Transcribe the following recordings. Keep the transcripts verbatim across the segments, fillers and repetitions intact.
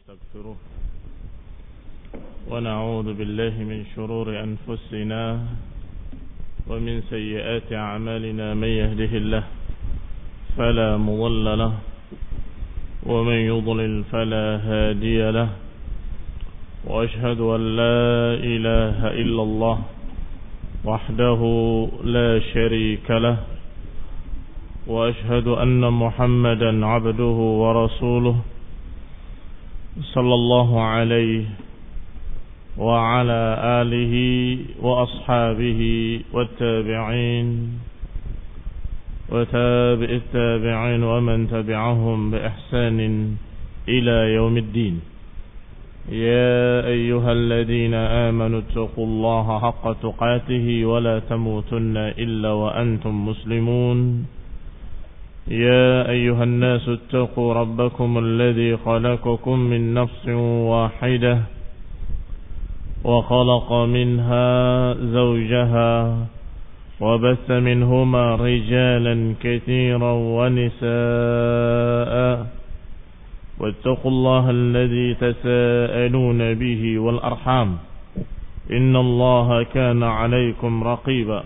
ونستغفره ونعوذ بالله من شرور أنفسنا ومن سيئات أعمالنا. من يهده الله فلا مضل له ومن يضلل فلا هادي له، وأشهد أن لا إله إلا الله وحده لا شريك له، وأشهد أن محمدا عبده ورسوله صلى الله عليه وعلى آله وأصحابه والتابعين وتابع التابعين ومن تبعهم بإحسان إلى يوم الدين. يا أيها الذين آمنوا اتقوا الله حق تقاته ولا تموتن إلا وأنتم مسلمون. يا أيها الناس اتقوا ربكم الذي خلقكم من نفس واحدة وخلق منها زوجها وبث منهما رجالا كثيرا ونساء، واتقوا الله الذي تساءلون به والأرحام إن الله كان عليكم رقيبا.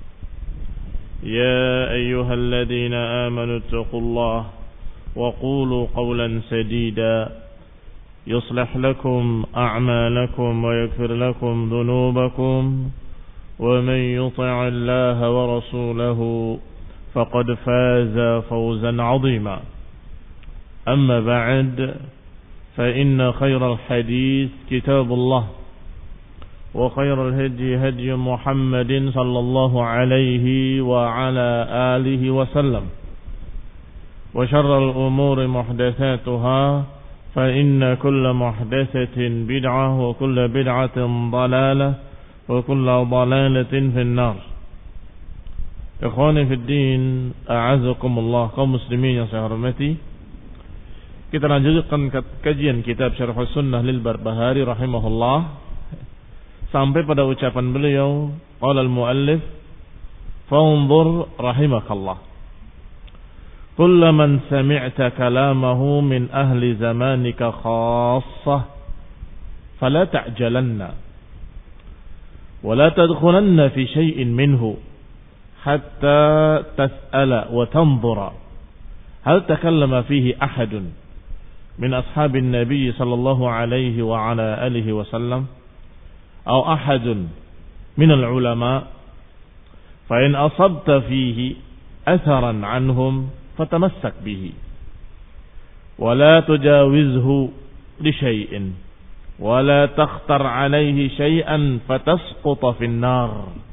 يا أيها الذين آمنوا اتقوا الله وقولوا قولا سديدا يصلح لكم أعمالكم ويغفر لكم ذنوبكم، ومن يطع الله ورسوله فقد فاز فوزا عظيما. أما بعد، فإن خير الحديث كتاب الله، وخير الهدي هدي محمد صلى الله عليه وعلى آله وسلم، وشر الأمور محدثاتها، فإن كل محدثة بدعة وكل بدعة ضلالة وكل ضلالة في النار. Ikhwani fi din, a'azakumullah, kaum muslimin yang saya hormati. Kita lanjutkan kajian kitab Syarh Sunnah lil Barbahari rahimahullah sampai pada ucapan beliau, qala al-muallif fanzur rahimakallah, kullu man sami'ta kalamahu min ahli zamanika khassah fala ta'jalanna wa la tadkhulanna fi shay'in minhu hatta tas'ala wa tanzura hal takallama fihi ahadun min ashabin nabiy sallallahu alaihi wa ala alihi wa sallam أو أحد من العلماء، فإن أصبت فيه أثرا عنهم فتمسك به ولا تجاوزه لشيء ولا تختر عليه شيئا فتسقط في النار.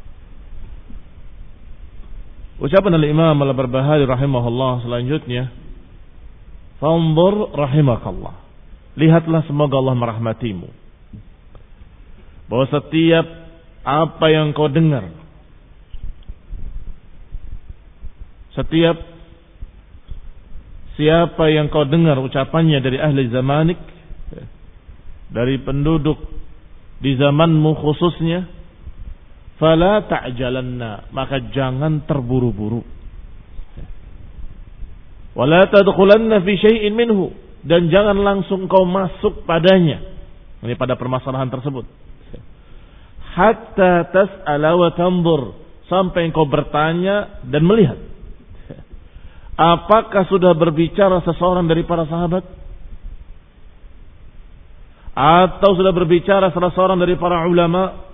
Ucapan al-Imam al-Barbahari rahimahullah selanjutnya, fanzur rahimakallah, lihatlah semoga Allah merahmatimu, bahwa setiap apa yang kau dengar, setiap siapa yang kau dengar ucapannya dari ahli zamanik, dari penduduk di zamanmu khususnya, fala ta'jalanna, maka jangan terburu-buru, wala tadkhulanna fi syai'in minhu, dan jangan langsung kau masuk padanya, ini pada permasalahan tersebut, hatta tas'ala wa tanzur, sampai engkau bertanya dan melihat apakah sudah berbicara seseorang dari para sahabat atau sudah berbicara salah seorang dari para ulama.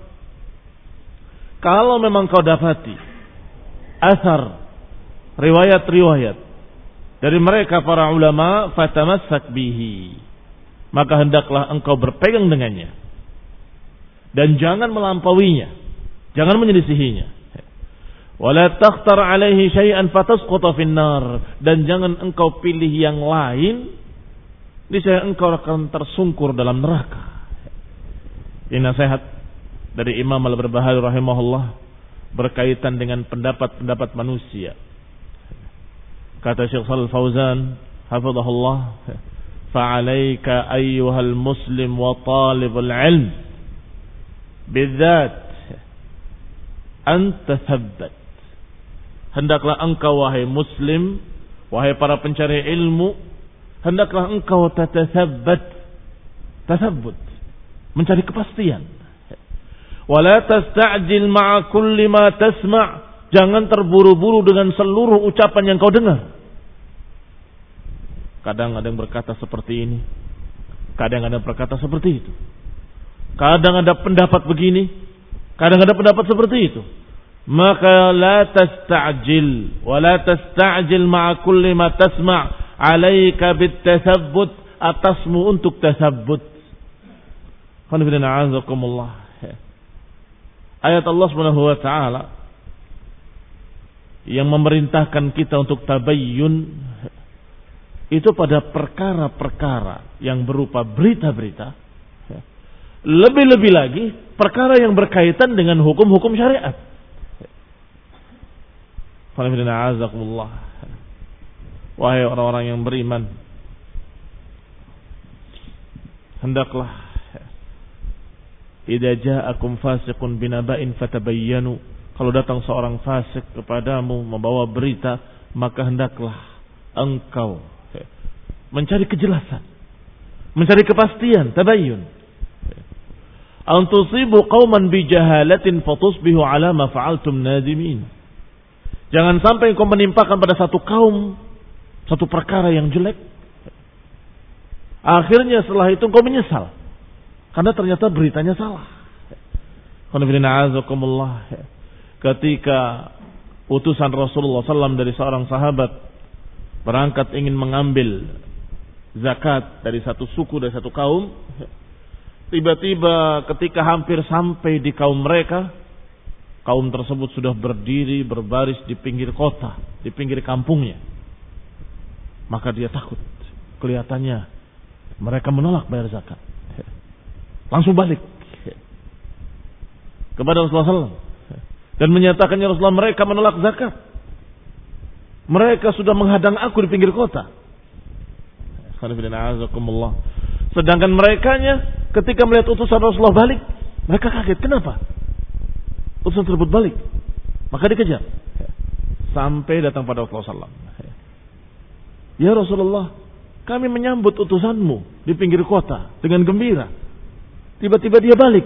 Kalau memang kau dapati asar, riwayat-riwayat dari mereka para ulama, fatamassak bihi, maka hendaklah engkau berpegang dengannya dan jangan melampauinya, jangan menyelisihinya. Wala takhtar alaihi syai'an fatasquta finnar, dan jangan engkau pilih yang lain, niscaya engkau akan tersungkur dalam neraka. Ini nasihat dari Imam Al-Barbahari rahimahullah berkaitan dengan pendapat-pendapat manusia. Kata Syekh Shalih Fauzan hafizahullah, fa'alaika ayyuhal muslim wa talibul ilm bidzat anta thabbat, hendaklah engkau wahai muslim, wahai para pencari ilmu, hendaklah engkau tatathabbat, Tasabbut, mencari kepastian. Wala tasta'jil ma'a kulli ma tasma'. Jangan terburu-buru dengan seluruh ucapan yang kau dengar. Kadang ada yang berkata seperti ini, kadang ada yang berkata seperti itu. Kadang ada pendapat begini, kadang ada pendapat seperti itu. Maka la tasta'jil wa la tasta'jil ma'a kulli ma tasma'. 'Alaika bit-tasabbut, atasmu untuk tasabbut. Ayat Allah Subhanahu wa taala yang memerintahkan kita untuk tabayyun itu pada perkara-perkara yang berupa berita-berita. Lebih-lebih lagi perkara yang berkaitan dengan hukum-hukum syariat. Wahai orang-orang yang beriman, hendaklah idza ja'akum fasiqun binaba'in fatabayyanu, kalau datang seorang fasik kepadamu membawa berita, maka hendaklah engkau mencari kejelasan, mencari kepastian, tabayyun. An tusibu qauman bijahalatin fatusbihu ala ma fa'altum nadimin. Jangan sampai engkau menimpakan pada satu kaum satu perkara yang jelek, akhirnya setelah itu engkau menyesal karena ternyata beritanya salah. Ketika utusan Rasulullah sallallahu alaihi wasallam dari seorang sahabat berangkat ingin mengambil zakat dari satu suku, dari satu kaum, tiba-tiba ketika hampir sampai di kaum mereka, kaum tersebut sudah berdiri berbaris di pinggir kota, di pinggir kampungnya. Maka dia takut, kelihatannya mereka menolak bayar zakat. Langsung balik kepada Rasulullah sallallahu alaihi wasallam dan menyatakannya, Rasulullah, mereka menolak zakat. Mereka sudah menghadang aku di pinggir kota. Sedangkan merekanya ketika melihat utusan Rasulullah balik, mereka kaget. Kenapa utusan tersebut balik? Maka dikejar sampai datang pada Rasulullah sallallahu alaihi wasallam. Ya Rasulullah, kami menyambut utusanmu di pinggir kota dengan gembira. Tiba-tiba dia balik.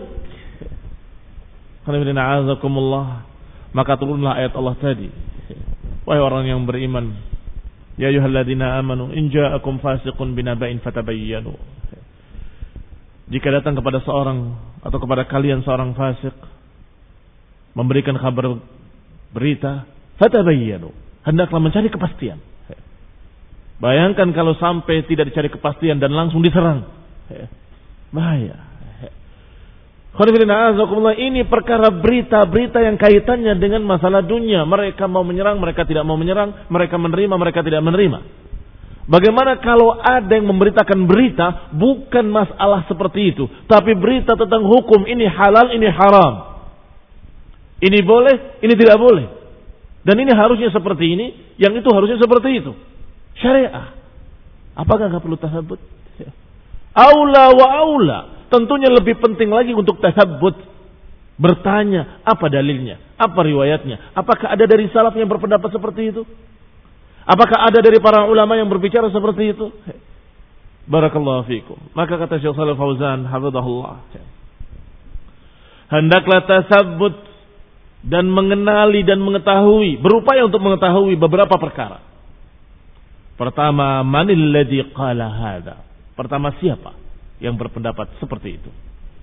Maka turunlah ayat Allah tadi. Wahai orang yang beriman, ya ayyuhalladzina amanu in ja'akum fasiqun binaba'in fatabayyanu. Jika datang kepada seorang atau kepada kalian seorang fasik memberikan kabar berita, fatabayyanu, hendaklah mencari kepastian. Bayangkan kalau sampai tidak dicari kepastian dan langsung diserang, bahaya. Ini perkara berita-berita yang kaitannya dengan masalah dunia. Mereka mau menyerang, mereka tidak mau menyerang, mereka menerima, mereka tidak menerima. Bagaimana kalau ada yang memberitakan berita bukan masalah seperti itu, tapi berita tentang hukum, ini halal, ini haram, ini boleh, ini tidak boleh, dan ini harusnya seperti ini, yang itu harusnya seperti itu. Syariah. Apakah enggak perlu tasabbut? Aula wa aula. Tentunya lebih penting lagi untuk tasabbut. Bertanya, apa dalilnya? Apa riwayatnya? Apakah ada dari salaf yang berpendapat seperti itu? Apakah ada dari para ulama yang berbicara seperti itu? Barakallahu fikum. Maka kata Syekh Shalih Fauzan hafizahullah, hendaklah tasabbut dan mengenali dan mengetahui, berupaya untuk mengetahui beberapa perkara. Pertama, manil ladzi qala hadza? Pertama, siapa yang berpendapat seperti itu?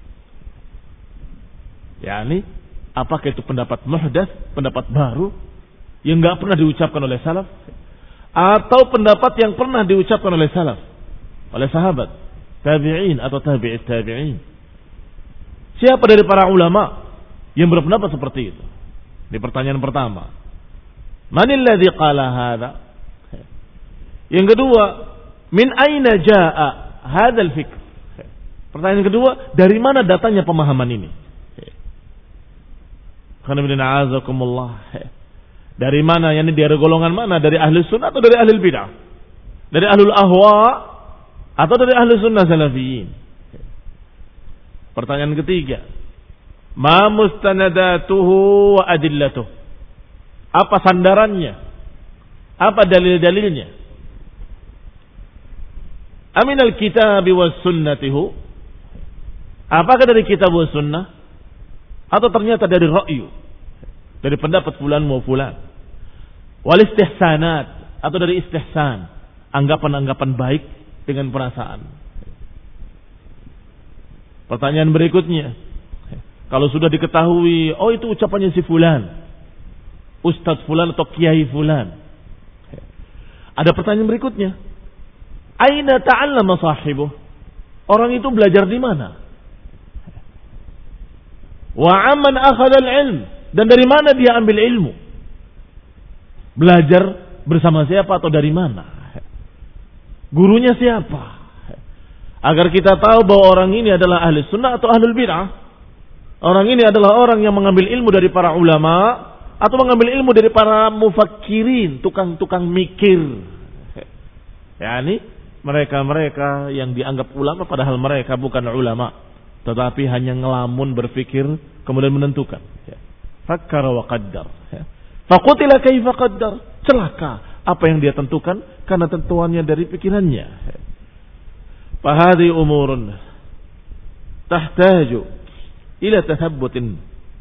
yakni apakah itu pendapat muhdats, pendapat baru yang enggak pernah diucapkan oleh salaf, atau pendapat yang pernah diucapkan oleh salaf, oleh sahabat, tabi'in atau tabi'it tabi'in? Siapa dari para ulama yang berpendapat seperti itu? Di pertanyaan pertama, manil ladzi qala hadza? Yang kedua, min aina jaa hadzal fikr? Pertanyaan kedua, dari mana datanya pemahaman ini? Dari mana? Yani dari golongan mana? Dari ahli sunnah atau dari ahli bidah? Dari ahlul ahwa atau dari ahli sunnah salafiyin? Pertanyaan ketiga, ma mustanadatuhu wa adillatuh? Apa sandarannya? Apa dalil-dalilnya? Aminal kitabi was sunnatihu, Apakah dari kitab wa sunnah atau ternyata dari ra'yu, dari pendapat fulan mau fulan. Wal istihsanat atau dari istihsan, anggapan-anggapan baik dengan perasaan. Pertanyaan berikutnya, kalau sudah diketahui, oh itu ucapannya si fulan, ustadz fulan atau kiai fulan. Ada pertanyaan berikutnya, aina ta'allama sahibuh? Orang itu belajar di mana? Wa amman akhadha al-ilm, dan dari mana dia ambil ilmu? Belajar bersama siapa atau dari mana? Gurunya siapa? Agar kita tahu bahwa orang ini adalah ahli sunnah atau ahlul bid'ah. Orang ini adalah orang yang mengambil ilmu dari para ulama atau mengambil ilmu dari para mufakkirin, tukang-tukang mikir. Yani mereka-mereka yang dianggap ulama padahal mereka bukan ulama, tetapi hanya ngelamun berpikir kemudian menentukan. Fakkara wa qaddar. Faqutila kaifa qaddar. Celaka apa yang dia tentukan karena tentuannya dari pikirannya. Fahadi umurun tahtaju ila tathabbutin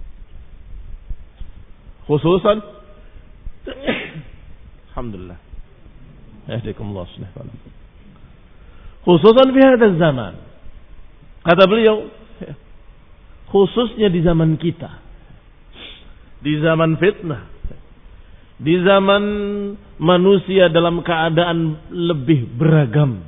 khususan alhamdulillah yahdikumullah subhanahu khususan fi hadzal zaman. Kata beliau, khususnya di zaman kita, di zaman fitnah, di zaman manusia dalam keadaan lebih beragam.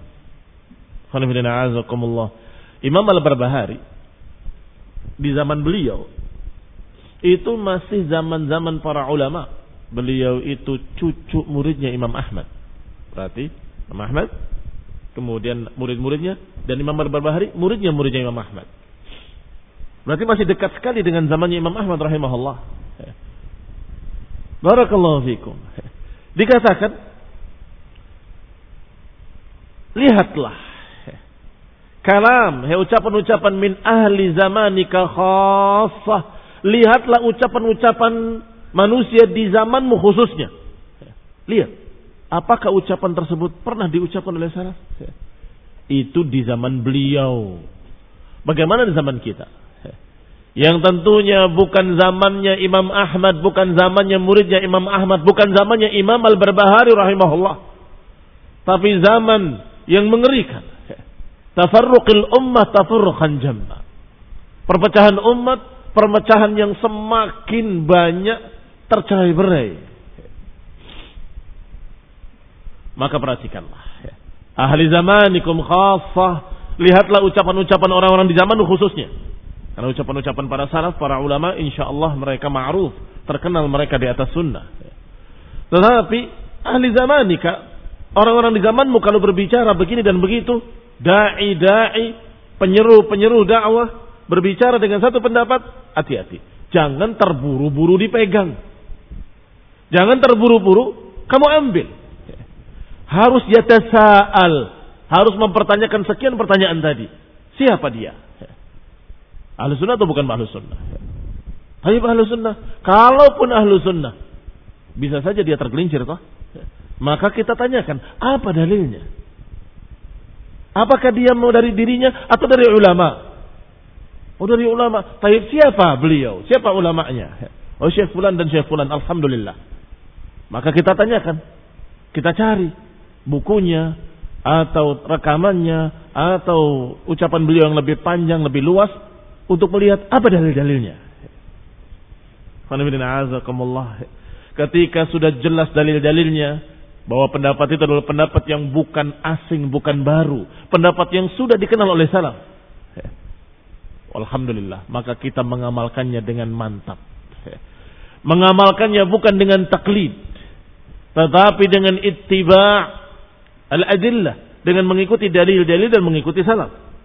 Imam Al-Barbahari di zaman beliau itu masih zaman-zaman para ulama. Beliau itu cucu muridnya Imam Ahmad. Berarti Imam Ahmad, kemudian murid-muridnya, dan Imam Al-Barbahari muridnya muridnya Imam Ahmad. Berarti masih dekat sekali dengan zamannya Imam Ahmad rahimahullah. Barakallahu fikum. Dikatakan, lihatlah kalam, he, ucapan-ucapan min ahli zamanika khassah. Lihatlah ucapan-ucapan manusia di zamanmu khususnya. Lihat, apakah ucapan tersebut pernah diucapkan oleh salaf? Itu di zaman beliau. Bagaimana di zaman kita? Yang tentunya bukan zamannya Imam Ahmad, bukan zamannya muridnya Imam Ahmad, bukan zamannya Imam Al-Barbahari rahimahullah. Tapi zaman yang mengerikan. Tafarruqil ummah tafarruqan jamma. Perpecahan umat, perpecahan yang semakin banyak tercerai-berai. Maka perhatikanlah. Ahli zamanikum khassah. Lihatlah ucapan-ucapan orang-orang di zaman khususnya. Karena ucapan-ucapan para salaf, para ulama, insyaallah mereka ma'ruf, terkenal mereka di atas sunnah. Tetapi ahli zamanika, orang-orang di zamanmu kalau berbicara begini dan begitu, da'i-da'i, penyeru-penyeru dakwah berbicara dengan satu pendapat, hati-hati. Jangan terburu-buru dipegang. Jangan terburu-buru kamu ambil. Harus yatasa'al, harus mempertanyakan sekian pertanyaan tadi. Siapa dia? Ahlu sunnah atau bukan ahlu sunnah? Tapi ahlu sunnah. Kalaupun ahlu sunnah, bisa saja dia tergelincir toh. Maka kita tanyakan, apa dalilnya? Apakah dia mau dari dirinya atau dari ulama? Oh dari ulama. Tapi siapa beliau? Siapa ulamanya? Oh Syekh Fulan dan Syekh Fulan. Alhamdulillah. Maka kita tanyakan. Kita cari bukunya atau rekamannya atau ucapan beliau yang lebih panjang, lebih luas untuk melihat apa dalil-dalilnya. Ketika sudah jelas dalil-dalilnya, bahwa pendapat itu adalah pendapat yang bukan asing, bukan baru, pendapat yang sudah dikenal oleh salaf. Alhamdulillah, maka kita mengamalkannya dengan mantap. Mengamalkannya bukan dengan taklid, tetapi dengan ittiba' al-adillah, dengan mengikuti dalil-dalil dan mengikuti salaf.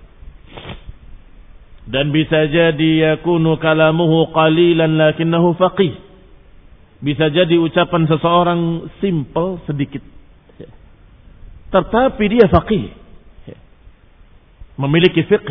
Dan bisa jadi yakunu kalamuhu qalilan lakinnahu faqih. Bisa jadi ucapan seseorang simple sedikit, tetapi dia faqih, memiliki fiqh,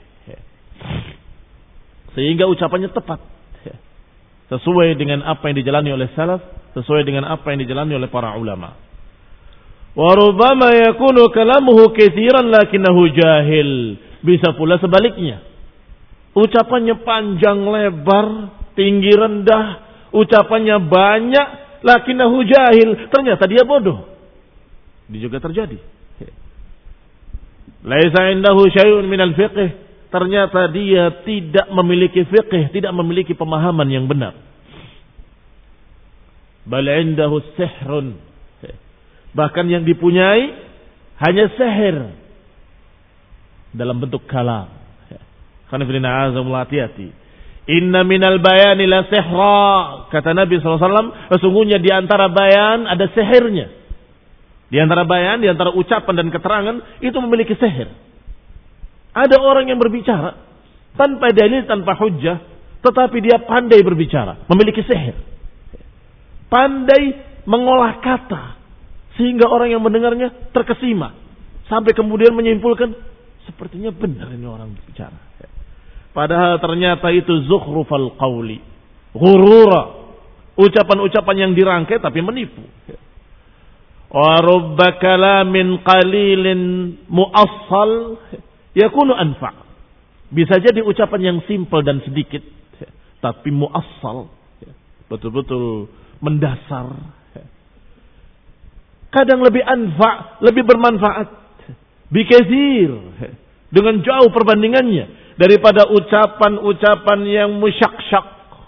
sehingga ucapannya tepat, sesuai dengan apa yang dijalani oleh salaf, sesuai dengan apa yang dijalani oleh para ulama. Wa rubbama yakunu kalamuhu katsiran lakinnahu jahil. Bisa pula sebaliknya. Ucapannya panjang lebar, tinggi rendah, ucapannya banyak, lakinnahu jahil, ternyata dia bodoh. Ini juga terjadi. Laisa indahu syai'un minal fiqh, ternyata dia tidak memiliki fiqh, tidak memiliki pemahaman yang benar. Bal indahu sihrun, bahkan yang dipunyai hanya sihir dalam bentuk kalam. Khonifilina azamul hati-hati. Inna minal bayani la sihra, kata Nabi sallallahu alaihi wasallam, sesungguhnya di antara bayan ada sihirnya. Di antara bayan, di antara ucapan dan keterangan itu memiliki sihir. Ada orang yang berbicara tanpa dalil, tanpa hujjah, tetapi dia pandai berbicara, memiliki sihir. Pandai mengolah kata sehingga orang yang mendengarnya terkesima sampai kemudian menyimpulkan sepertinya benar ini orang berbicara. Padahal ternyata itu zukhrufal qawli, ghurura, ucapan-ucapan yang dirangkai tapi menipu. Wa rubba kalamin qalilin muassal yakunu anfa'. Bisa jadi ucapan yang simpel dan sedikit tapi muassal, betul-betul mendasar. Kadang lebih anfa', lebih bermanfaat. Bikatsir, dengan jauh perbandingannya daripada ucapan-ucapan yang musyakshak.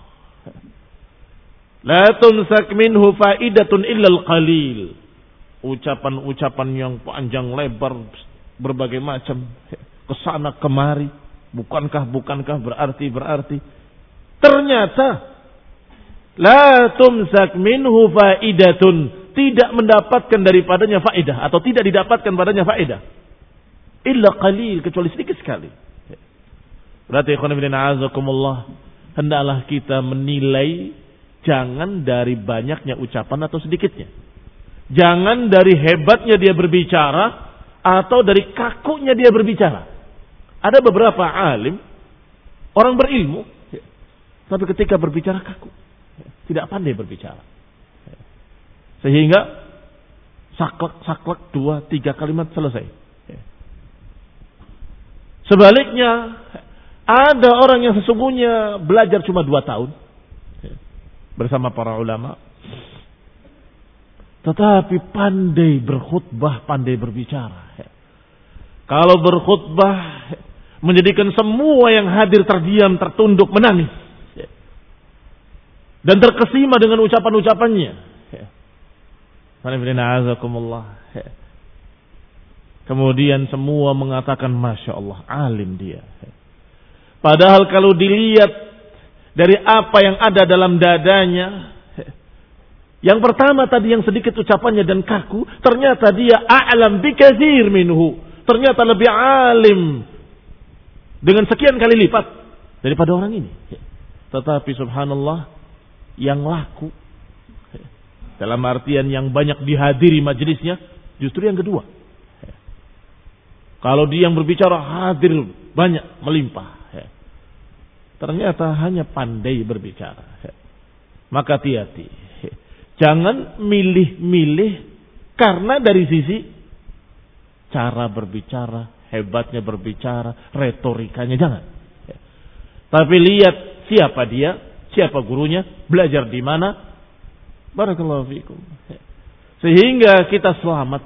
La tunsak minhu faidatun illa al-qalil. Ucapan-ucapan yang panjang lebar berbagai macam, kesana kemari, bukankah bukankah berarti berarti. Ternyata la tumsak minhu faidatun, tidak mendapatkan daripadanya faedah atau tidak didapatkan padanya faedah. Illa qalil, kecuali sedikit sekali. Berarti ikhwan fillah azakumullah, hendaklah kita menilai jangan dari banyaknya ucapan atau sedikitnya. Jangan dari hebatnya dia berbicara atau dari kakunya dia berbicara. Ada beberapa alim, orang berilmu, tapi ketika berbicara kaku, tidak pandai berbicara. Sehingga saklek-saklek dua, tiga kalimat selesai. Sebaliknya, ada orang yang sesungguhnya belajar cuma dua tahun bersama para ulama, tetapi pandai berkhutbah, pandai berbicara. Kalau berkhutbah menjadikan semua yang hadir terdiam, tertunduk, menangis, dan terkesima dengan ucapan-ucapannya. Kemudian semua mengatakan Masya Allah, alim dia. Padahal kalau dilihat dari apa yang ada dalam dadanya, yang pertama tadi yang sedikit ucapannya dan kaku, ternyata dia a'lam bikatsir minhu. Ternyata lebih alim dengan sekian kali lipat daripada orang ini. Tetapi subhanallah, yang laku dalam artian yang banyak dihadiri majelisnya justru yang kedua. Kalau dia yang berbicara hadir banyak melimpah, ternyata hanya pandai berbicara. Maka hati-hati. Jangan milih-milih karena dari sisi cara berbicara, hebatnya berbicara, retorikanya, jangan. Tapi lihat siapa dia, siapa gurunya, belajar di mana. Barakallahu fikum. Sehingga kita selamat.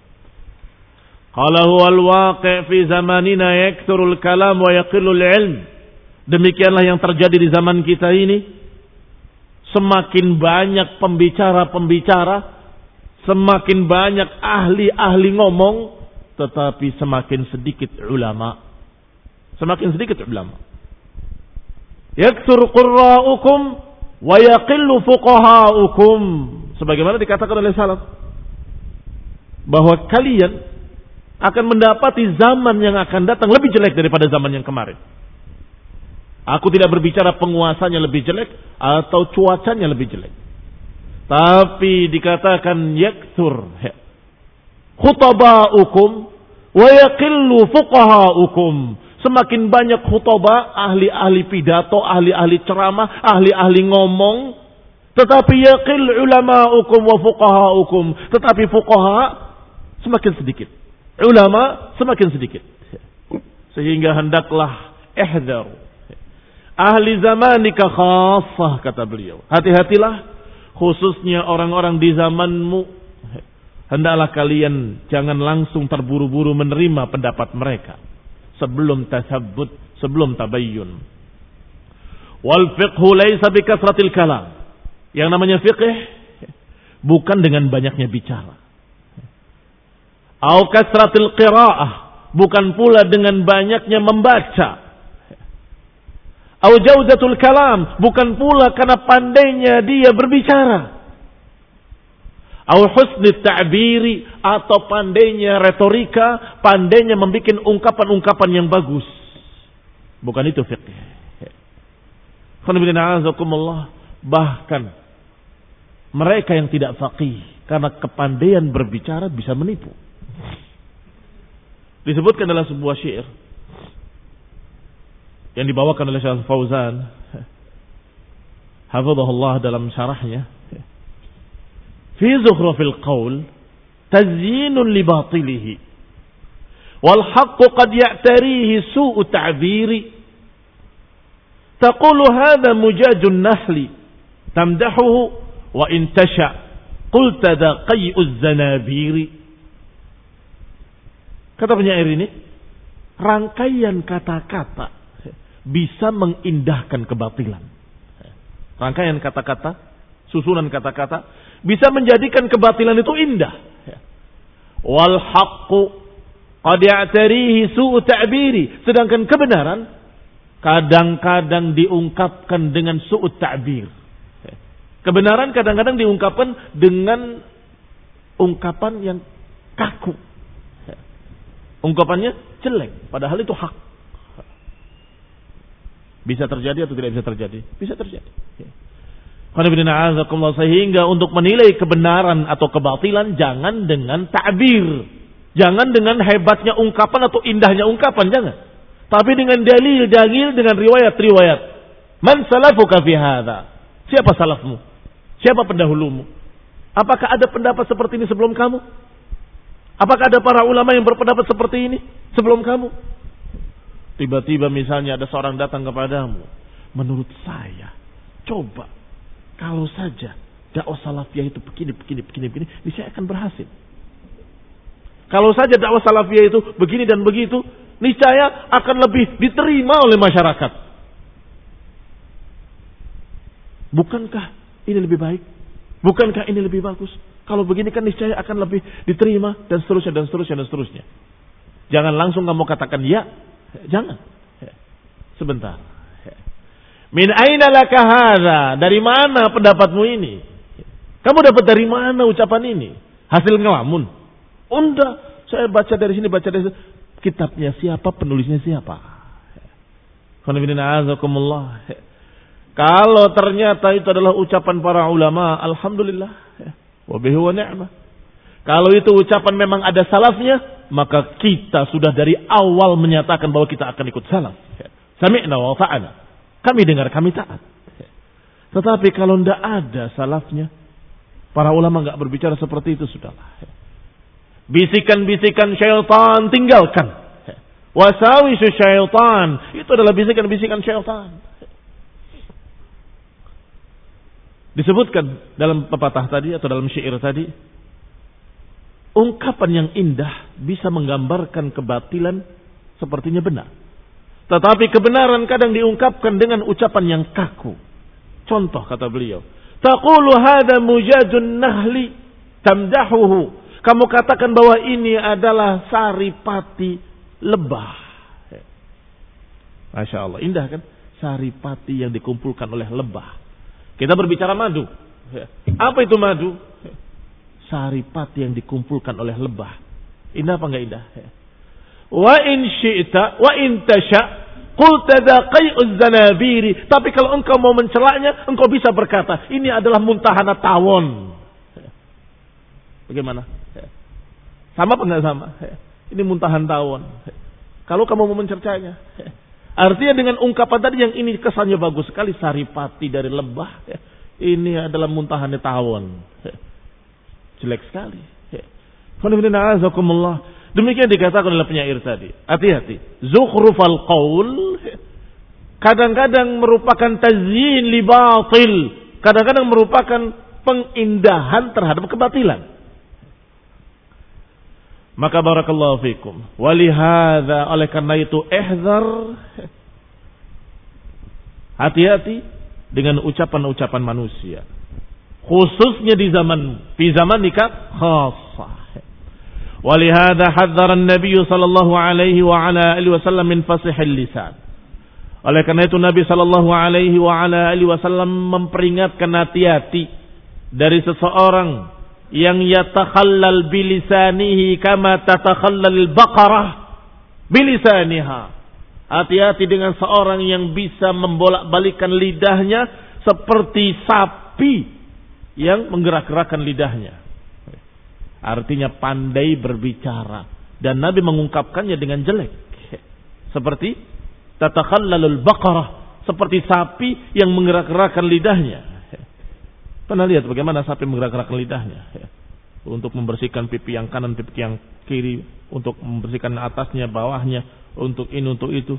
Qala huwal waqi' fi zamanina yakthurul kalam wa yaqillul ilm. Demikianlah yang terjadi di zaman kita ini. Semakin banyak pembicara-pembicara, semakin banyak ahli-ahli ngomong, tetapi semakin sedikit ulama. Semakin sedikit ulama. Yaktsur qurra'ukum wa yaqillu fuqaha'ukum. Sebagaimana dikatakan oleh salaf, bahwa kalian akan mendapati zaman yang akan datang lebih jelek daripada zaman yang kemarin. Aku tidak berbicara penguasanya lebih jelek atau cuacanya lebih jelek. Tapi dikatakan yaktsur khutaba'ukum wa yaqillu fuqaha'ukum. Semakin banyak khutbah, ahli-ahli pidato, ahli-ahli ceramah, ahli-ahli ngomong, tetapi yaqil ulama'ukum wa fuqaha'ukum. Tetapi fuqaha semakin sedikit, ulama semakin sedikit. Sehingga hendaklah ihdzar, ahli zamanika khassah, kata beliau. Hati-hatilah, khususnya orang-orang di zamanmu. Hendaklah kalian jangan langsung terburu-buru menerima pendapat mereka sebelum tasabbut, sebelum tabayyun. Wal fiqhu laysa bikasratil kalam. Yang namanya fiqh bukan dengan banyaknya bicara. Au kasratil qiraah, bukan pula dengan banyaknya membaca. Au jaudatul kalam, bukan pula karena pandainya dia berbicara. Au husnit ta'biri, atau pandainya retorika, pandainya membuat ungkapan-ungkapan yang bagus. Bukan itu fiqh. Bahkan mereka yang tidak faqih karena kepandaian berbicara bisa menipu. Disebutkan dalam sebuah syair yang dibawakan oleh Syekh Fauzan hafizahullah dalam syarahnya, fi zukhrufil qaul tazyinun li batilihi wal haqqu qad ya'tarihi su'u ta'biri taqulu hadha mujajun nahli tamdahuhu wa in tasha qulta dha qay'uz zanabiri. Kata penyair ini, rangkaian kata-kata bisa mengindahkan kebatilan. Rangkaian kata-kata, susunan kata-kata bisa menjadikan kebatilan itu indah. Wal haqqu qad ya'tarihi su'u ta'biri, sedangkan kebenaran kadang-kadang diungkapkan dengan su'u ta'bir. Kebenaran kadang-kadang diungkapkan dengan ungkapan yang kaku. Ungkapannya jelek, padahal itu hak. Bisa terjadi atau tidak bisa terjadi? Bisa terjadi. Sehingga untuk menilai kebenaran atau kebatilan jangan dengan ta'bir, jangan dengan hebatnya ungkapan atau indahnya ungkapan, jangan. Tapi dengan dalil-dalil, dengan riwayat-riwayat. Man salafuka fi hadza? Siapa salafmu? Siapa pendahulumu? Apakah ada pendapat seperti ini sebelum kamu? Apakah ada para ulama yang berpendapat seperti ini sebelum kamu? Tiba-tiba misalnya ada seorang datang kepadamu, menurut saya, coba kalau saja dakwah salafiyah itu begini, begini, begini, begini, ini saya akan berhasil. Kalau saja dakwah salafiyah itu begini dan begitu, niscaya akan lebih diterima oleh masyarakat. Bukankah ini lebih baik? Bukankah ini lebih bagus? Kalau begini kan niscaya akan lebih diterima dan seterusnya dan seterusnya dan seterusnya. Jangan langsung kamu katakan ya, jangan. Sebentar. Min aina laka hadza? Dari mana pendapatmu ini? Kamu dapat dari mana ucapan ini? Hasil ngelamun? Unda, saya baca dari sini, baca dari sini. Kitabnya siapa, penulisnya siapa? Kalau ternyata itu adalah ucapan para ulama, alhamdulillah. Wa bihi wa ni'mah. Kalau itu ucapan memang ada salafnya, maka kita sudah dari awal menyatakan bahwa kita akan ikut salaf. Sami'na wa ta'ana. Kami dengar, kami taat. Tetapi kalau tidak ada salafnya, para ulama enggak berbicara seperti itu, sudahlah. Bisikan-bisikan syaitan tinggalkan. Wasawisu syaitan, itu adalah bisikan-bisikan syaitan. Disebutkan dalam pepatah tadi atau dalam syair tadi, ungkapan yang indah bisa menggambarkan kebatilan sepertinya benar. Tetapi kebenaran kadang diungkapkan dengan ucapan yang kaku. Contoh kata beliau, taqulu hadza mujajun nahli tamdahuhu. Kamu katakan bahwa ini adalah saripati lebah. Masya Allah, indah kan? Saripati yang dikumpulkan oleh lebah. Kita berbicara madu. Apa itu madu? Saripati yang dikumpulkan oleh lebah. Indah apa enggak indah? Wa in syi'ta wa in tasha qulta dha qay'uz zanabiri. Tapi kalau engkau mau mencelaknya, engkau bisa berkata, ini adalah muntahana tawon. Bagaimana? Sama apa enggak sama? Ini muntahan tawon. Kalau kamu mau mencercanya, artinya dengan ungkapan tadi yang ini kesannya bagus sekali, saripati dari lebah, ini adalah muntahannya tawon. Jelek sekali. Demikian dikatakan oleh penyair tadi. Hati-hati. Zukhrufal qaul kadang-kadang merupakan tazyin li batil, kadang-kadang merupakan pengindahan terhadap kebatilan. Maka barakallahu fikum. Walihada, oleh karena itu ihzar, hati-hati dengan ucapan-ucapan manusia, khususnya di zaman fi zamanika khassah. Walihada hadzara an-nabiy sallallahu alaihi wa ala alihi wasallam min fasihil lisan. Oleh karena itu Nabi sallallahu alaihi wa ala alihi wasallam memperingatkan hati-hati dari seseorang yang yatakhallal bilisanihi kama tatakhallal al-baqarah bilisaniha. Hati-hati dengan seorang yang bisa membolak-balikkan lidahnya seperti sapi yang menggerak-gerakkan lidahnya. Artinya pandai berbicara, dan Nabi mengungkapkannya dengan jelek. Seperti tatakhallalul baqarah, seperti sapi yang menggerak-gerakkan lidahnya. Pernah lihat bagaimana sapi menggerak-gerakkan lidahnya untuk membersihkan pipi yang kanan, pipi yang kiri, untuk membersihkan atasnya, bawahnya, untuk ini, untuk itu.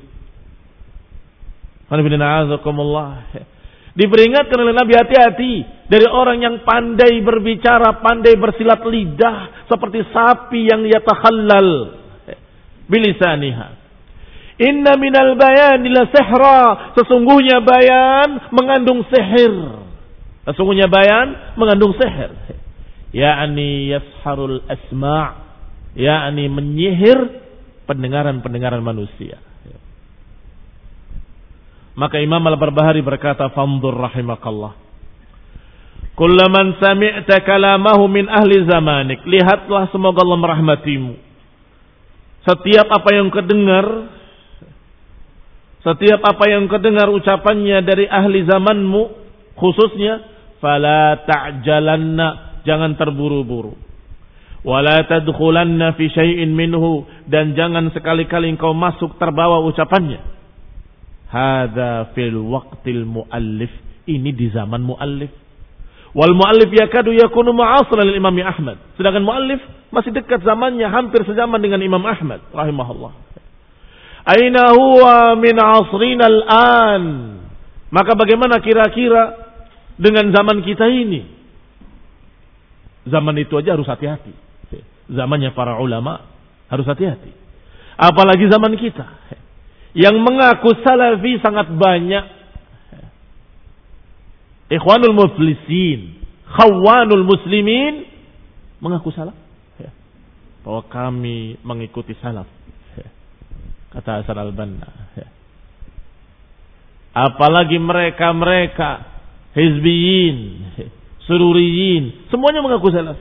Diperingatkan oleh Nabi, hati-hati dari orang yang pandai berbicara, pandai bersilat lidah seperti sapi yang yatakhallal bilisaniha. Inna minal bayan ila sihra, sesungguhnya bayan mengandung sihir. Sesungguhnya bayan mengandung sihir. Ya'ni yasharul asma', ya'ni menyihir pendengaran-pendengaran manusia. Maka Imam Al-Barbahari berkata, "Fanzur rahimakallah. Kullaman sami'ta kalamahu min ahli zamanik." Lihatlah, semoga Allah merahmatimu. Setiap apa yang kedengar, setiap apa yang kedengar ucapannya dari ahli zamanmu, khususnya fala ta'jalanna, jangan terburu-buru. Wala tadkhulanna fi syai'in minhu, dan jangan sekali-kali engkau masuk terbawa ucapannya. Hadza fil waqtil muallif, ini di zaman muallif. Wal muallif yakadu yakunu ma'asran lil Imam Ahmad, sedangkan muallif masih dekat zamannya, hampir sezaman dengan Imam Ahmad rahimahullah. Aina huwa min asrina al-an, maka bagaimana kira-kira dengan zaman kita ini? Zaman itu aja harus hati-hati. Zamannya para ulama harus hati-hati. Apalagi zaman kita yang mengaku salafi sangat banyak. Ikhwanul muflisin, khawanul muslimin mengaku salaf, bahwa kami mengikuti salaf, kata Hasan al-Banna. Apalagi mereka-mereka hizbiyin, sururiyin, semuanya mengaku salafi.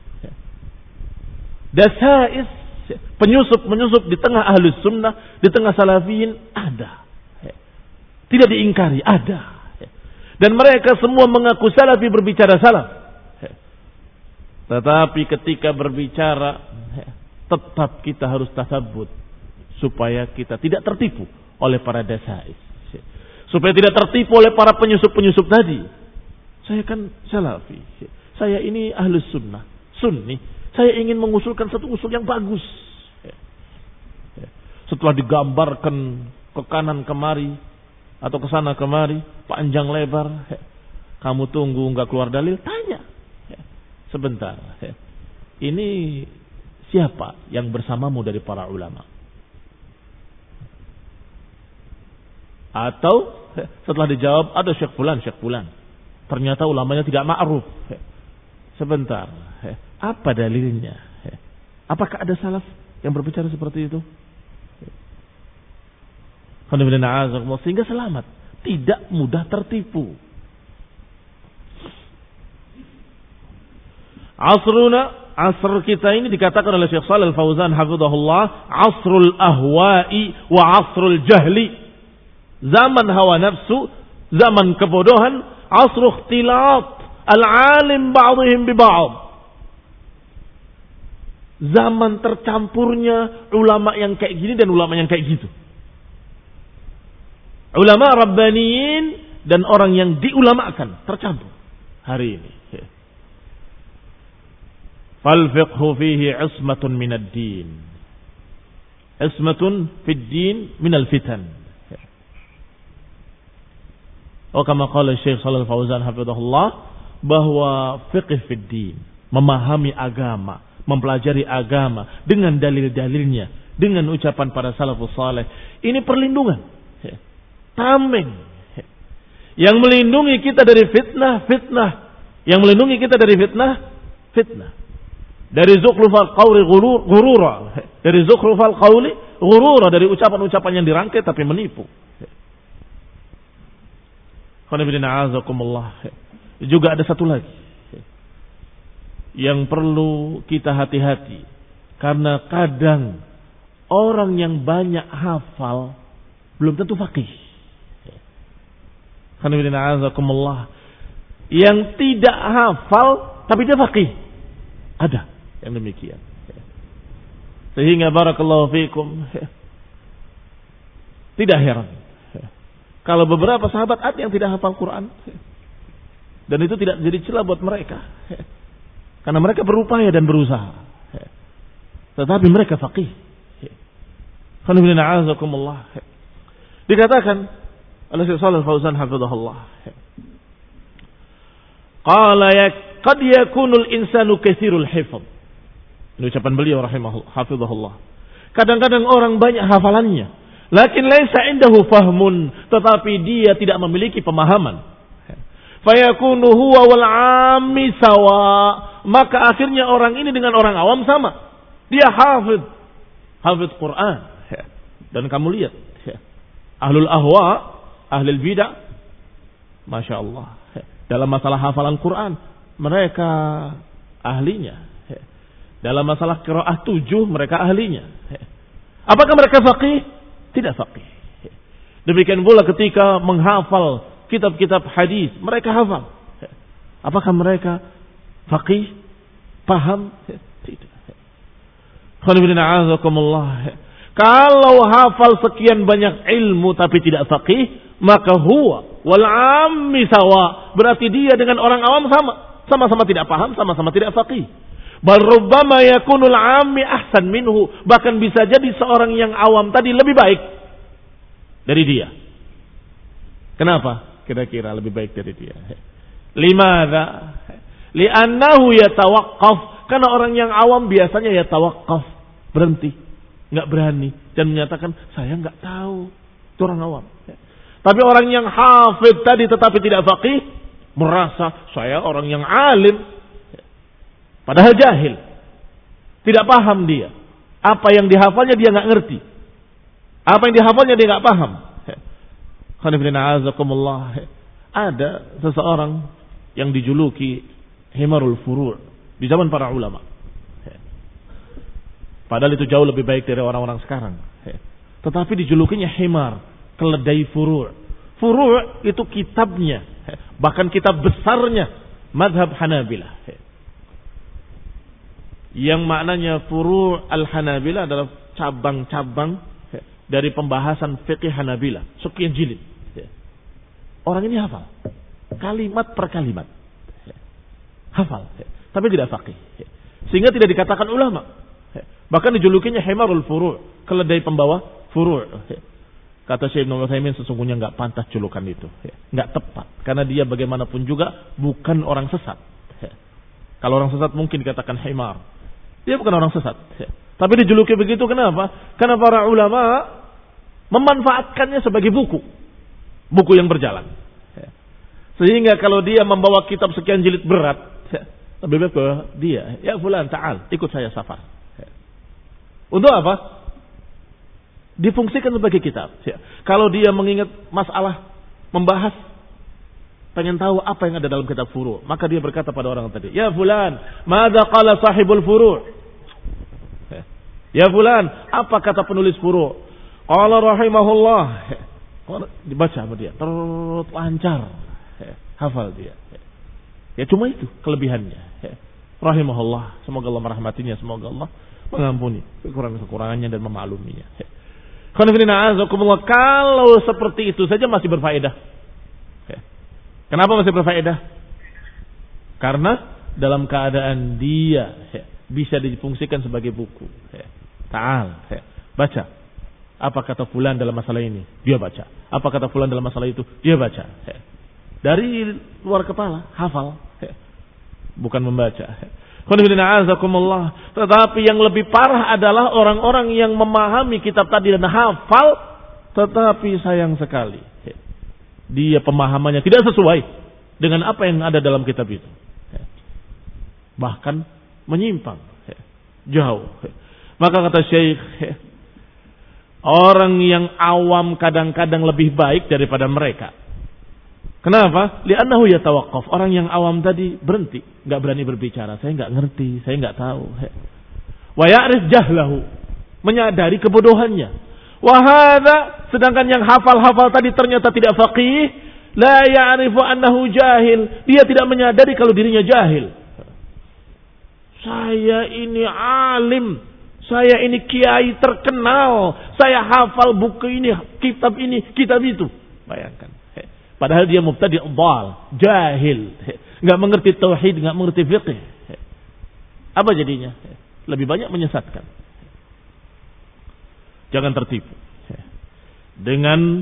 Dasais, penyusup-penyusup di tengah ahlus sunnah, di tengah salafiyin ada. Tidak diingkari, ada. Dan mereka semua mengaku salafi, berbicara salaf. Tetapi ketika berbicara, tetap kita harus tasabbut, supaya kita tidak tertipu oleh para dasais, supaya tidak tertipu oleh para penyusup-penyusup tadi. Saya kan salafi, saya ini ahlus sunnah, sunni, saya ingin mengusulkan satu usul yang bagus. Setelah digambarkan ke kanan kemari atau ke sana kemari, panjang lebar, kamu tunggu enggak keluar dalil, tanya. Sebentar, ini siapa yang bersamamu dari para ulama? Atau setelah dijawab, ada Syekh Fulan, Syekh Fulan. Ternyata ulamanya tidak ma'ruf. Sebentar, apa dalilnya? Apakah ada salaf yang berbicara seperti itu? Sehingga selamat, tidak mudah tertipu. Asruna, asr kita ini dikatakan oleh Syekh Shalih Al-Fauzan hafizahullah, asrul ahwa'i wa asrul jahli. Zaman hawa nafsu, zaman kebodohan, asru ikhtilat al-alim ba'dihim bi ba'd. Zaman tercampurnya ulama yang kayak gini dan ulama yang kayak gitu. Ulama rabbaniyin dan orang yang diulamakan tercampur hari ini. Fal fiqhu fihi ismatun minad din. Ismatun fid din minal fitan. Oh, kama qala Syekh Shalal Fauzan hafizahullah, bahwa fiqh fid din, memahami agama, mempelajari agama dengan dalil-dalilnya, dengan ucapan para salafus saleh, ini perlindungan, tameng, yang melindungi kita dari fitnah, fitnah, yang melindungi kita dari fitnah, fitnah, dari zukhrufal qawli ghurura, dari zukhrufal qawli ghurura, dari ucapan-ucapan yang dirangkai tapi menipu. Juga ada satu lagi yang perlu kita hati-hati, karena kadang orang yang banyak hafal belum tentu faqih. Yang tidak hafal tapi dia faqih, ada yang demikian. Sehingga barakallahu fikum, tidak heran kalau beberapa sahabat ada yang tidak hafal Quran, dan itu tidak jadi celah buat mereka, karena mereka berupaya dan berusaha, tetapi mereka faqih. Dikatakan oleh Syekh Shalal Fauzan hafizahullah, qala ya qad yakunul insanu katsirul hifdz. Ini ucapan beliau rahimahullah hafizahullah. Kadang-kadang orang banyak hafalannya, lakin laisa indahu fahmun, tetapi dia tidak memiliki pemahaman. Fayakunu huwa wal 'ammi sawa, maka akhirnya orang ini dengan orang awam sama. Dia hafid, hafid Quran. Dan kamu lihat, ahlul ahwa, ahlul bidah, masya Allah, dalam masalah hafalan Quran mereka ahlinya. Dalam masalah qiraah tujuh mereka ahlinya. Apakah mereka faqih? Tidak faqih. Demikian pula ketika menghafal kitab-kitab hadis, mereka hafal. Apakah mereka faqih? Paham? Tidak. Kalau hafal sekian banyak ilmu tapi tidak faqih, maka huwa wal 'ammi sawa, berarti dia dengan orang awam sama, sama-sama tidak paham, sama-sama tidak faqih. Bal rubbama yakunul 'ammi ahsan minhu, bahkan bisa jadi seorang yang awam tadi lebih baik dari dia. Kenapa? Kira-kira lebih baik dari dia. Limadza? Li'annahu yatawaqqaf, karena orang yang awam biasanya yatawaqqaf, berhenti, enggak berani dan menyatakan saya enggak tahu. Itu orang awam. Tapi orang yang hafid tadi tetapi tidak faqih, merasa saya orang yang alim, padahal jahil. Tidak paham dia. Apa yang dihafalnya dia enggak ngerti. Apa yang dihafalnya dia enggak paham. Ada seseorang yang dijuluki himarul furu' di zaman para ulama. Padahal itu jauh lebih baik dari orang-orang sekarang. Tetapi dijulukinya himar, keledai furu'. Furu' itu kitabnya, bahkan kitab besarnya mazhab Hanabilah. Yang maknanya furu' al-Hanabilah adalah cabang-cabang dari pembahasan fikih Hanabilah, sekian jilid. Orang ini hafal kalimat per kalimat, hafal, tapi tidak faqih, sehingga tidak dikatakan ulama. Bahkan dijulukinya himarul furu', keledai pembawa furu'. Kata Syekh Ibnu Utsaimin, sesungguhnya enggak pantas julukan itu, enggak tepat, karena dia bagaimanapun juga bukan orang sesat. Kalau orang sesat mungkin dikatakan himar, dia bukan orang sesat. Tapi dijuluki begitu kenapa? Karena para ulama memanfaatkannya sebagai buku, buku yang berjalan. Sehingga kalau dia membawa kitab sekian jilid berat, lebih baik ke dia, ya fulan ta'al, ikut saya safar. Untuk apa? Difungsikan sebagai kitab. Kalau dia mengingat masalah, membahas, pengen tahu apa yang ada dalam kitab furu', maka dia berkata pada orang tadi, ya fulan, madza qala sahibul furu'? Ya fulan, apa kata penulis furu'? Qala rahimahullah. Dibaca sama dia, terus lancar, hafal dia. Ya cuma itu kelebihannya. Rahimahullah, semoga Allah merahmatinya, semoga Allah mengampuni kekurangan-kekurangannya dan memakluminya. Kalau seperti itu saja masih berfaedah. Kenapa masih berfaedah? Karena dalam keadaan dia bisa difungsikan sebagai buku. Ta'al, baca. Apa kata fulan dalam masalah ini? Dia baca. Apa kata fulan dalam masalah itu? Dia baca. dari luar kepala, hafal, bukan membaca. Tetapi yang lebih parah adalah orang-orang yang memahami kitab tadi dan hafal, tetapi sayang sekali dia pemahamannya tidak sesuai dengan apa yang ada dalam kitab itu, bahkan menyimpang jauh. Maka kata Syekh, orang yang awam kadang-kadang lebih baik daripada mereka. Kenapa? Li'annahu yatawaqqaf. Orang yang awam tadi berhenti, enggak berani berbicara. Saya enggak ngerti, saya enggak tahu. Wa ya'rif jahlahu, menyadari kebodohannya. Wa hadza, sedangkan yang hafal-hafal tadi ternyata tidak faqih, la ya'rifu annahu jahil. Dia tidak menyadari kalau dirinya jahil. Saya ini alim, saya ini kiai terkenal, saya hafal buku ini, kitab ini, kitab itu. Bayangkan. Padahal dia mubtadi' dhal, jahil, enggak mengerti tauhid, enggak mengerti fiqh. Apa jadinya? Lebih banyak menyesatkan. Jangan tertipu dengan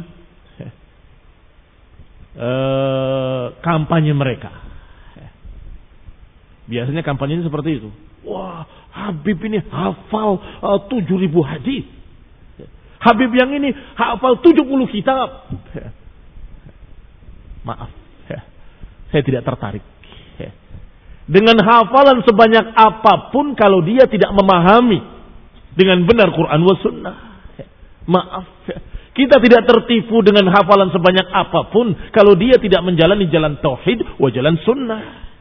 uh, kampanye mereka. Biasanya kampanyenya seperti itu. Wah, Habib ini hafal uh, tujuh ribu hadis. Habib yang ini hafal tujuh puluh kitab. Maaf, saya tidak tertarik. Dengan hafalan sebanyak apapun kalau dia tidak memahami dengan benar Quran wa sunnah. Maaf, kita tidak tertipu dengan hafalan sebanyak apapun kalau dia tidak menjalani jalan tauhid wa jalan sunnah.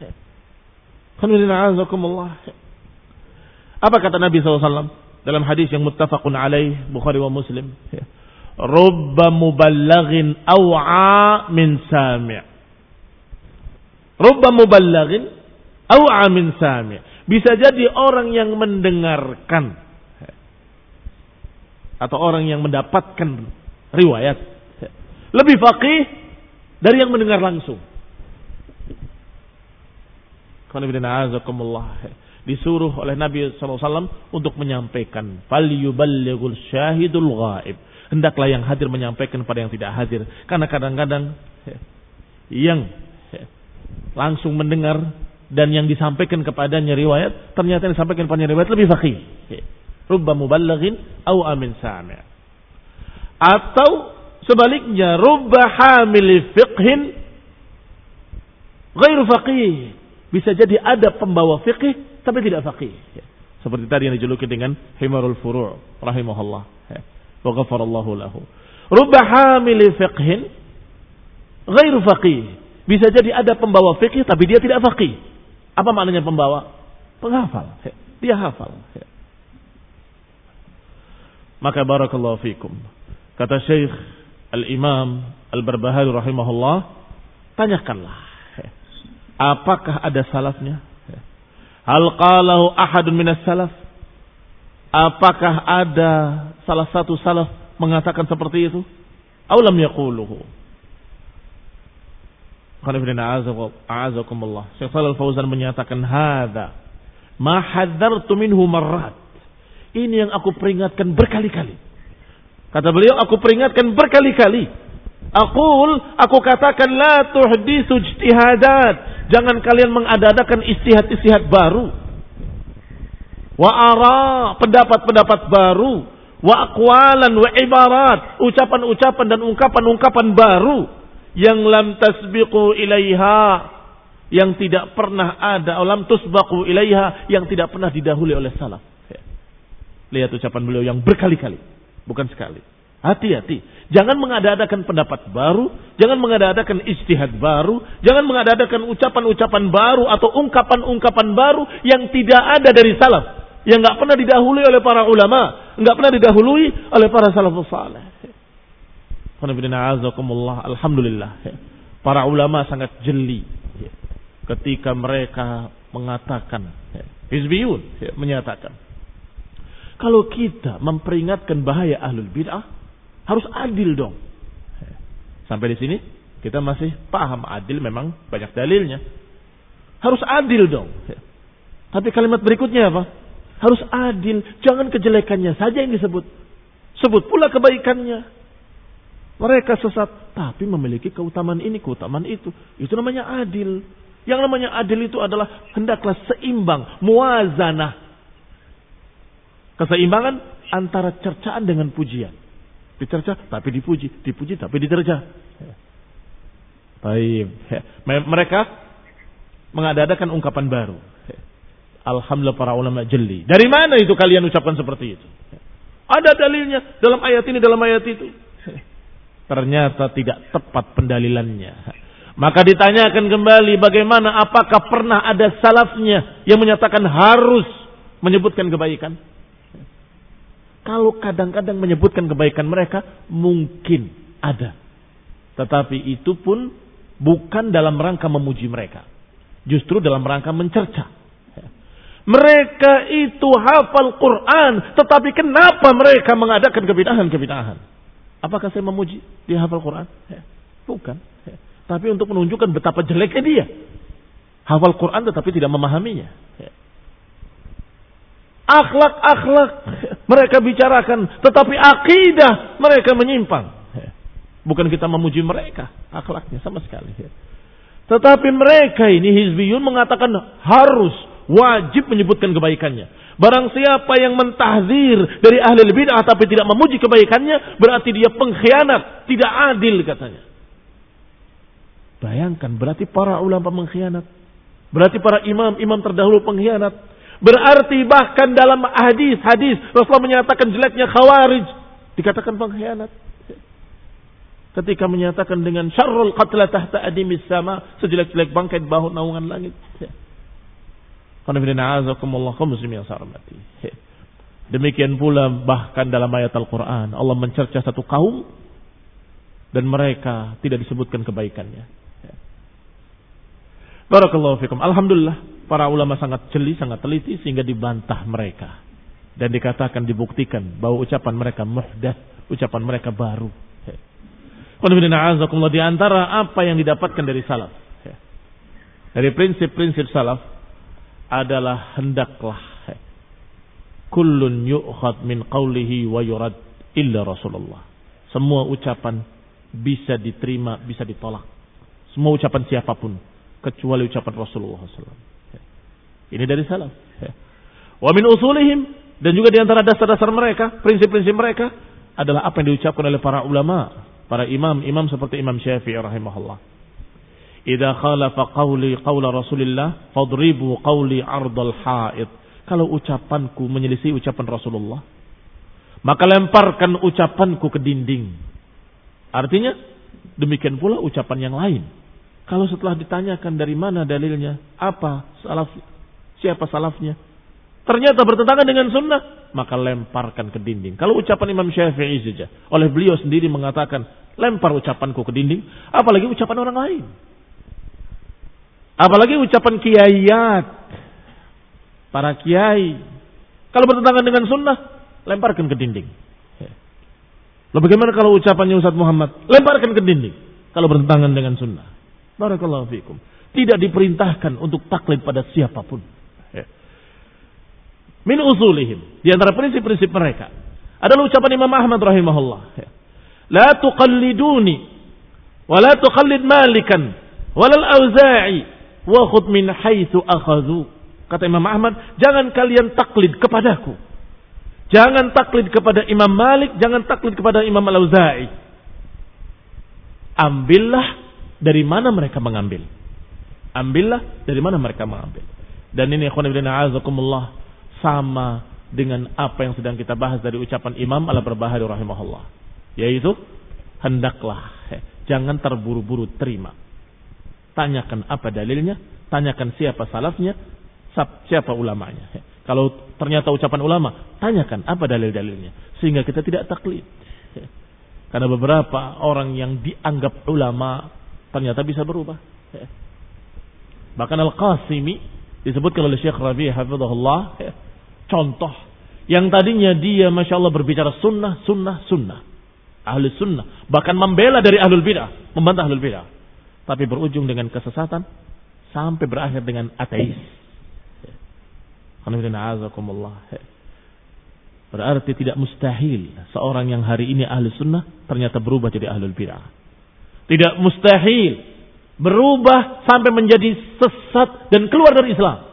Apa kata Nabi shallallahu alaihi wasallam dalam hadis yang muttafaqun alaih Bukhari wa Muslim? Rubba muballighin aw'a min sami'. Rubba muballighin aw'a min sami'. Bisa jadi orang yang mendengarkan atau orang yang mendapatkan riwayat lebih faqih dari yang mendengar langsung. Disuruh oleh Nabi shallallahu alaihi wasallam untuk menyampaikan, falyuballighul syahidul ghaib. Hendaklah yang hadir menyampaikan kepada yang tidak hadir. Karena kadang-kadang yang langsung mendengar dan yang disampaikan kepadanya riwayat, ternyata yang disampaikan kepadanya riwayat lebih faqih. Rubba muballighin aw amin sami'. Atau sebaliknya, rubba hamil fiqhin ghairu faqih. Bisa jadi ada pembawa fiqih tapi tidak faqih. Seperti tadi yang dijuluki dengan himarul furu' rahimahullah. Wa ghafarallahu lahu. Rubba hamil fiqhin ghairu faqih. Bisa jadi ada pembawa fiqih tapi dia tidak faqih. Apa maknanya pembawa? Penghafal. Dia hafal. Maka barakallahu fikum. Kata Syekh Al-Imam Al-Barbahari rahimahullah, tanyakanlah, apakah ada salafnya? Hal qalahu ahadun minas salaf? Apakah ada salah satu salaf mengatakan seperti itu? Aw lam yaquluhu? Qanifina a'azakumullah. Syekh Shalal Fauzan menyatakan, hadza ma hadzartu minhu marrat. Ini yang aku peringatkan berkali-kali. Kata beliau, aku peringatkan berkali-kali. Aqul, aku katakan, la tuhditsu ijtihadat. Jangan kalian mengada-adakan istihad-istihad baru. Wa ara, pendapat-pendapat baru. Wa aqwalan wa ibarat, ucapan-ucapan dan ungkapan-ungkapan baru yang lam tasbiqu ilaiha, yang tidak pernah ada, lam tusbaqu ilaiha, yang tidak pernah didahului oleh salaf. Lihat ucapan beliau yang berkali-kali, bukan sekali. Hati-hati, jangan mengada-adakan pendapat baru, jangan mengada-adakan ijtihad baru, jangan mengada-adakan ucapan-ucapan baru atau ungkapan-ungkapan baru yang tidak ada dari salaf, yang enggak pernah didahului oleh para ulama, enggak pernah didahului oleh para salafus saleh. Alhamdulillah, para ulama sangat jeli ketika mereka mengatakan, hizbiyun menyatakan, kalau kita memperingatkan bahaya ahlul bid'ah, harus adil dong. Sampai di sini kita masih paham adil, memang banyak dalilnya. Harus adil dong. Tapi kalimat berikutnya apa? Harus adil, jangan kejelekannya saja yang disebut. Sebut pula kebaikannya. Mereka sesat, tapi memiliki keutamaan ini, keutamaan itu. Itu namanya adil. Yang namanya adil itu adalah hendaklah seimbang, muwazanah. Keseimbangan antara cercaan dengan pujian. Dicerca tapi dipuji, dipuji tapi diterja. Baik. Mereka mengadakan ungkapan baru. Alhamdulillah para ulama jeli. Dari mana itu kalian ucapkan seperti itu? Ada dalilnya dalam ayat ini, dalam ayat itu. Ternyata tidak tepat pendalilannya. Maka ditanyakan kembali bagaimana, apakah pernah ada salafnya yang menyatakan harus menyebutkan kebaikan? Kalau kadang-kadang menyebutkan kebaikan mereka, mungkin ada. Tetapi itu pun bukan dalam rangka memuji mereka. Justru dalam rangka mencerca. Mereka itu hafal Quran, tetapi kenapa mereka mengadakan kebid'ahan-kebid'ahan? Apakah saya memuji dia hafal Quran? Bukan. Tapi untuk menunjukkan betapa jeleknya dia. Hafal Quran tetapi tidak memahaminya. Akhlak-akhlak mereka bicarakan, tetapi akidah mereka menyimpang. Bukan kita memuji mereka, akhlaknya sama sekali. Tetapi mereka ini hizbiyun mengatakan harus, wajib menyebutkan kebaikannya. Barang siapa yang mentahzir dari ahli bid'ah tapi tidak memuji kebaikannya, berarti dia pengkhianat, tidak adil katanya. Bayangkan, berarti para ulama pengkhianat. Berarti para imam-imam terdahulu pengkhianat. Berarti bahkan dalam hadis-hadis Rasulullah menyatakan jeleknya khawarij, dikatakan pengkhianat. Ketika menyatakan dengan syarrul qatla tahta adimis sama, sejelek-jelek bangkai di bawah naungan langit. Demikian pula bahkan dalam ayat Al-Quran Allah mencerca satu kaum dan mereka tidak disebutkan kebaikannya. Barakallahu fikum. Alhamdulillah para ulama sangat jeli, sangat teliti sehingga dibantah mereka dan dikatakan, dibuktikan bahwa ucapan mereka muhdath, ucapan mereka baru. Di antara apa yang didapatkan dari salaf, dari prinsip-prinsip salaf adalah hendaklah kullun yu'khad min qawlihi wa yurad illa Rasulullah. Semua ucapan bisa diterima, bisa ditolak. Semua ucapan siapapun kecuali ucapan Rasulullah shallallahu alaihi wasallam. Ini dari salaf. Wa min usulihim, dan juga di antara dasar-dasar mereka, prinsip-prinsip mereka adalah apa yang diucapkan oleh para ulama, para imam-imam seperti Imam Syafi'i rahimahullah. Idza khalafa qawli qawla Rasulillah fadribu qawli ardal haid. Kalau ucapanku menyelisih ucapan Rasulullah, maka lemparkan ucapanku ke dinding. Artinya demikian pula ucapan yang lain. Kalau setelah ditanyakan dari mana dalilnya, apa salaf, siapa salafnya, ternyata bertentangan dengan sunnah, maka lemparkan ke dinding. Kalau ucapan Imam Syafi'i saja, oleh beliau sendiri mengatakan lempar ucapanku ke dinding, apalagi ucapan orang lain. Apalagi ucapan kiaiat, para kiai. Kalau bertentangan dengan sunnah, lemparkan ke dinding. Lalu bagaimana kalau ucapannya Ustaz Muhammad? Lemparkan ke dinding. Kalau bertentangan dengan sunnah. Barakallahu fikum. Tidak diperintahkan untuk taklid pada siapapun. Min usulihim. Di antara prinsip-prinsip mereka adalah ucapan Imam Ahmad rahimahullah. La tuqalliduni. Wa la tuqallid malikan. Walal auza'i. Wa khud min haitsu akhadhu. Kata Imam Ahmad, jangan kalian taklid kepadaku. Jangan taklid kepada Imam Malik, jangan taklid kepada Imam Al-Auza'i. Ambillah dari mana mereka mengambil. Ambillah dari mana mereka mengambil. Dan ini ikhwan fillah azakumullah sama dengan apa yang sedang kita bahas dari ucapan Imam Al-Barbahari rahimahullah, yaitu hendaklah jangan terburu-buru terima. Tanyakan apa dalilnya, tanyakan siapa salafnya, siapa ulamanya. Kalau ternyata ucapan ulama, tanyakan apa dalil-dalilnya, sehingga kita tidak taklid. Karena beberapa orang yang dianggap ulama ternyata bisa berubah. Bahkan Al-Qasimi disebutkan oleh Syekh Rabi' hafizahullah, contoh yang tadinya dia masya Allah berbicara sunnah, sunnah, sunnah, ahli sunnah, bahkan membela dari ahlul bid'ah, membantah ahlul bid'ah, tapi berujung dengan kesesatan sampai berakhir dengan ateis. Berarti tidak mustahil seorang yang hari ini ahli sunnah ternyata berubah jadi ahlul bid'ah. Tidak mustahil berubah sampai menjadi sesat dan keluar dari Islam.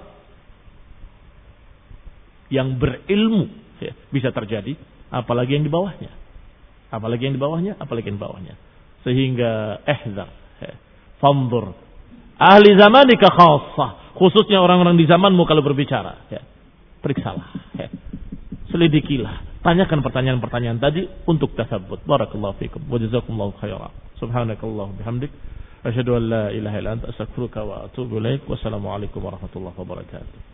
Yang berilmu ya, bisa terjadi, apalagi yang di bawahnya. Apalagi yang di bawahnya, apalagi yang di bawahnya. Sehingga ihdzar, ya, fanzur. Ahli zamanika khassah, khususnya orang-orang di zamanmu kalau berbicara, ya. Periksalah, ya. Selidikilah, tanyakan pertanyaan-pertanyaan tadi untuk tasabbut. Barakallahu fikum wa jazakumullahu khairan. Subhanakallahumma bihamdik asyhadu an la ilaha illa anta astaghfiruka wa atubu ilaik. Wassalamualaikum warahmatullahi wabarakatuh.